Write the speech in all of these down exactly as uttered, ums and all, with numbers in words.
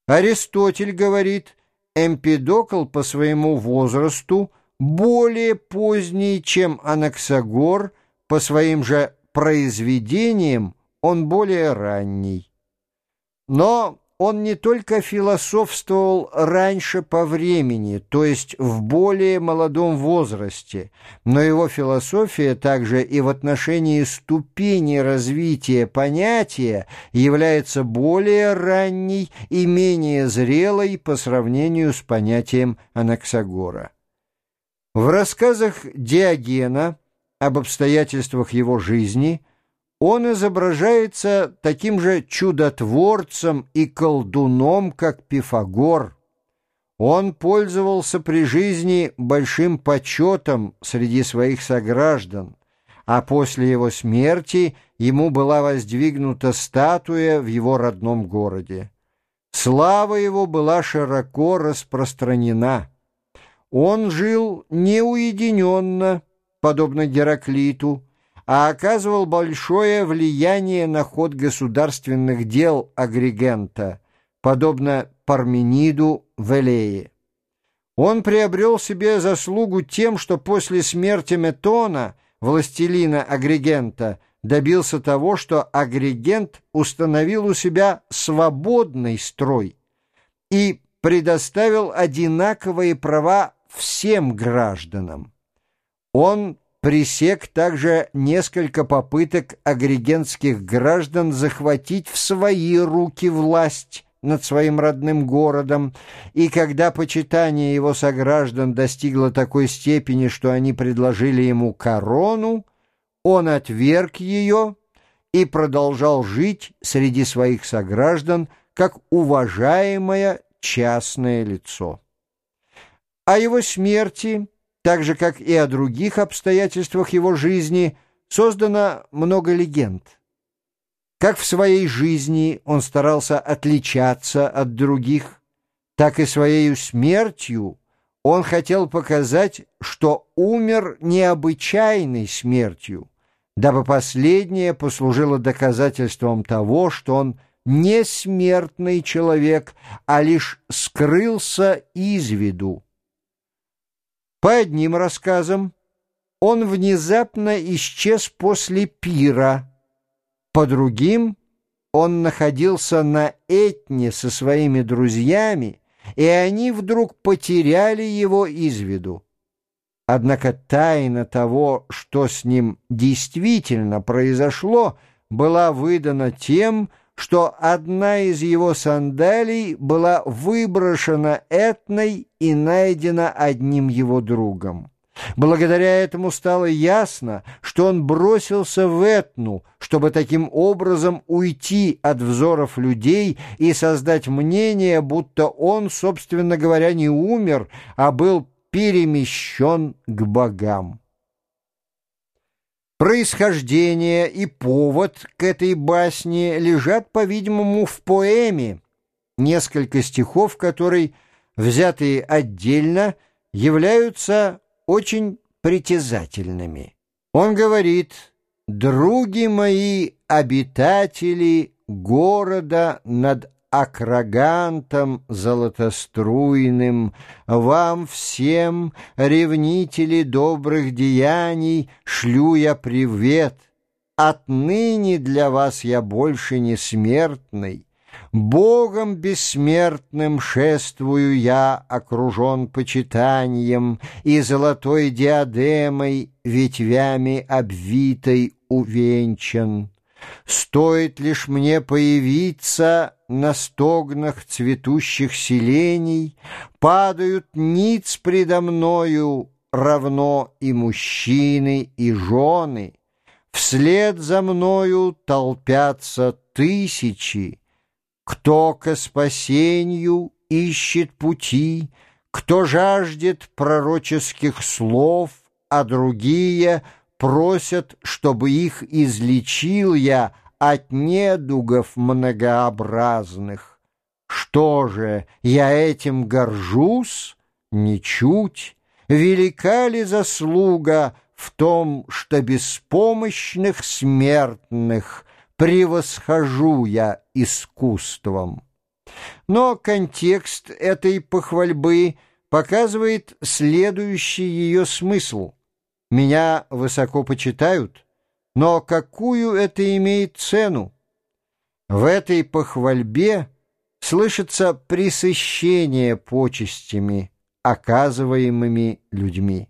Аристотель говорит, Эмпидокл по своему возрасту более поздний, чем Анаксагор, по своим же произведениям он более ранний. Но он не только философствовал раньше по времени, то есть в более молодом возрасте, но его философия также и в отношении ступени развития понятия является более ранней и менее зрелой по сравнению с понятием Анаксагора. В рассказах Диогена об обстоятельствах его жизни он изображается таким же чудотворцем и колдуном, как Пифагор. Он пользовался при жизни большим почетом среди своих сограждан, а после его смерти ему была воздвигнута статуя в его родном городе. Слава его была широко распространена. Он жил неуединенно, подобно Гераклиту, а оказывал большое влияние на ход государственных дел Агригента, подобно Пармениду в Элее. Он приобрел себе заслугу тем, что после смерти Метона, властелина Агригента, добился того, что Агригент установил у себя свободный строй и предоставил одинаковые права всем гражданам. Он пресек также несколько попыток агригентских граждан захватить в свои руки власть над своим родным городом, и когда почитание его сограждан достигло такой степени, что они предложили ему корону, он отверг ее и продолжал жить среди своих сограждан как уважаемое частное лицо. О его смерти, так же, как и о других обстоятельствах его жизни, создано много легенд. Как в своей жизни он старался отличаться от других, так и своей смертью он хотел показать, что умер необычайной смертью, дабы последнее послужило доказательством того, что он не смертный человек, а лишь скрылся из виду. По одним рассказам, он внезапно исчез после пира, по другим, он находился на Этне со своими друзьями, и они вдруг потеряли его из виду. Однако тайна того, что с ним действительно произошло, была выдана тем, что одна из его сандалий была выброшена Этной и найдена одним его другом. Благодаря этому стало ясно, что он бросился в Этну, чтобы таким образом уйти от взоров людей и создать мнение, будто он, собственно говоря, не умер, а был перемещен к богам. Происхождение и повод к этой басне лежат, по-видимому, в поэме, несколько стихов которой, взятые отдельно, являются очень притязательными. Он говорит: «Други мои, обитатели города над Акрагантом золотоструйным, вам всем, ревнители добрых деяний, шлю я привет. Отныне для вас я больше не смертный. Богом бессмертным шествую я, окружен почитанием, и золотой диадемой, ветвями обвитой, увенчан. Стоит лишь мне появиться на стогнах цветущих селений, падают ниц предо мною, равно и мужчины, и жены. Вслед за мною толпятся тысячи. Кто ко спасению ищет пути, кто жаждет пророческих слов, а другие просят, чтобы их излечил я от недугов многообразных. Что же, я этим горжусь? Ничуть. Велика ли заслуга в том, что беспомощных смертных превосхожу я искусством? Но контекст этой похвальбы показывает следующий ее смысл. «Меня высоко почитают, но какую это имеет цену?» В этой похвальбе слышится пресыщение почестями, оказываемыми людьми.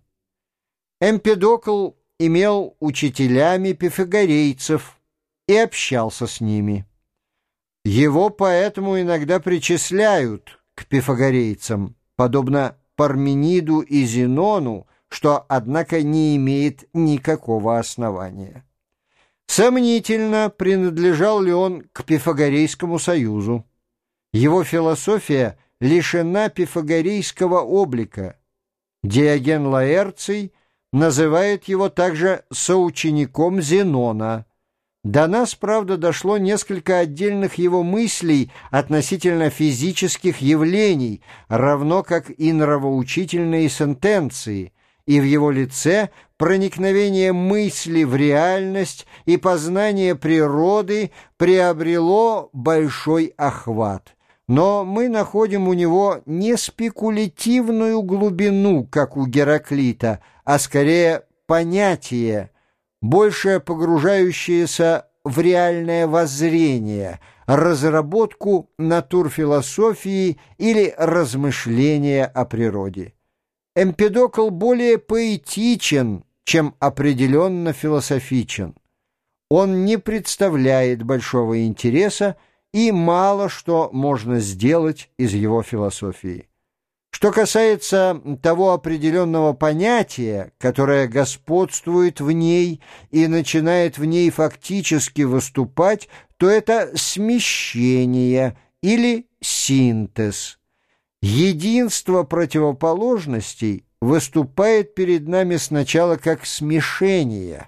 Эмпедокл имел учителями пифагорейцев и общался с ними. Его поэтому иногда причисляют к пифагорейцам, подобно Пармениду и Зенону, что, однако, не имеет никакого основания. Сомнительно, принадлежал ли он к Пифагорейскому союзу. Его философия лишена пифагорейского облика. Диоген Лаэрций называет его также соучеником Зенона. До нас, правда, дошло несколько отдельных его мыслей относительно физических явлений, равно как и нравоучительные сентенции, и в его лице проникновение мысли в реальность и познание природы приобрело большой охват. Но мы находим у него не спекулятивную глубину, как у Гераклита, а скорее понятие, больше погружающееся в реальное воззрение, разработку натурфилософии или размышления о природе. Эмпедокл более поэтичен, чем определенно философичен. Он не представляет большого интереса, и мало что можно сделать из его философии. Что касается того определенного понятия, которое господствует в ней и начинает в ней фактически выступать, то это смещение или синтез. Единство противоположностей выступает перед нами сначала как смешение.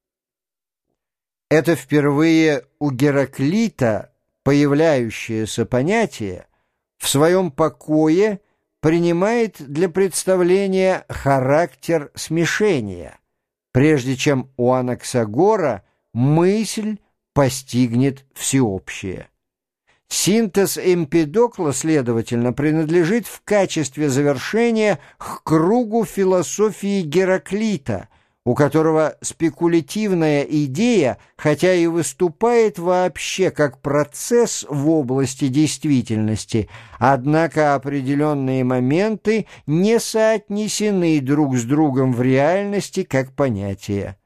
Это впервые у Гераклита появляющееся понятие в своем покое принимает для представления характер смешения, прежде чем у Анаксагора мысль постигнет всеобщее. Синтез Эмпедокла, следовательно, принадлежит в качестве завершения к кругу философии Гераклита, у которого спекулятивная идея, хотя и выступает вообще как процесс в области действительности, однако определенные моменты не соотнесены друг с другом в реальности как понятия.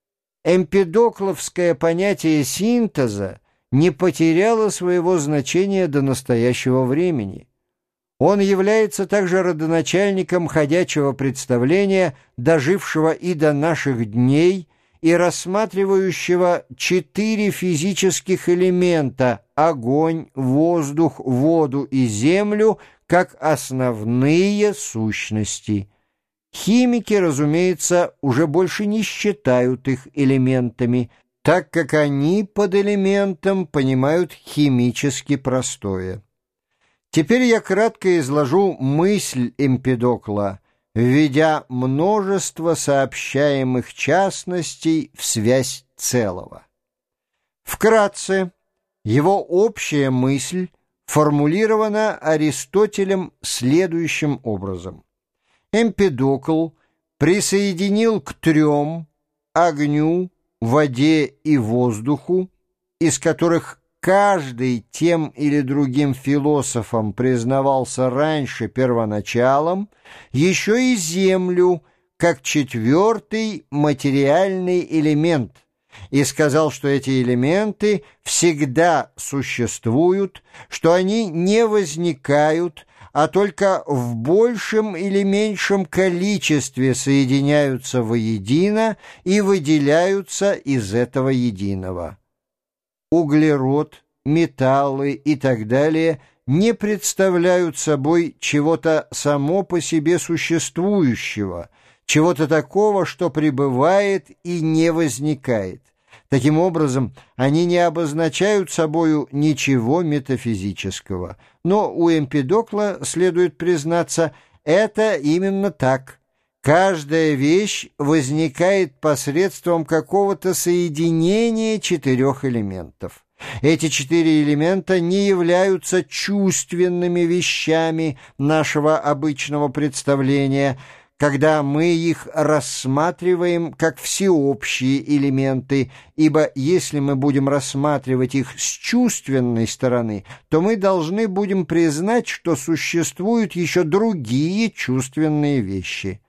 Эмпедокловское понятие синтеза не потеряло своего значения до настоящего времени. Он является также родоначальником ходячего представления, дожившего и до наших дней, и рассматривающего четыре физических элемента — огонь, воздух, воду и землю — как основные сущности. Химики, разумеется, уже больше не считают их элементами, так как они под элементом понимают химически простое. Теперь я кратко изложу мысль Эмпедокла, введя множество сообщаемых частностей в связь целого. Вкратце, его общая мысль формулирована Аристотелем следующим образом. Эмпедокл присоединил к трем — огню, воде и воздуху, из которых каждый тем или другим философом признавался раньше первоначалом, еще и землю, как четвертый материальный элемент, и сказал, что эти элементы всегда существуют, что они не возникают, а только в большем или меньшем количестве соединяются воедино и выделяются из этого единого. Углерод, металлы и так далее не представляют собой чего-то само по себе существующего, чего-то такого, что пребывает и не возникает. Таким образом, они не обозначают собою ничего метафизического. Но у Эмпедокла, следует признаться, это именно так. Каждая вещь возникает посредством какого-то соединения четырех элементов. Эти четыре элемента не являются чувственными вещами нашего обычного представления, когда мы их рассматриваем как всеобщие элементы, ибо если мы будем рассматривать их с чувственной стороны, то мы должны будем признать, что существуют еще другие чувственные вещи.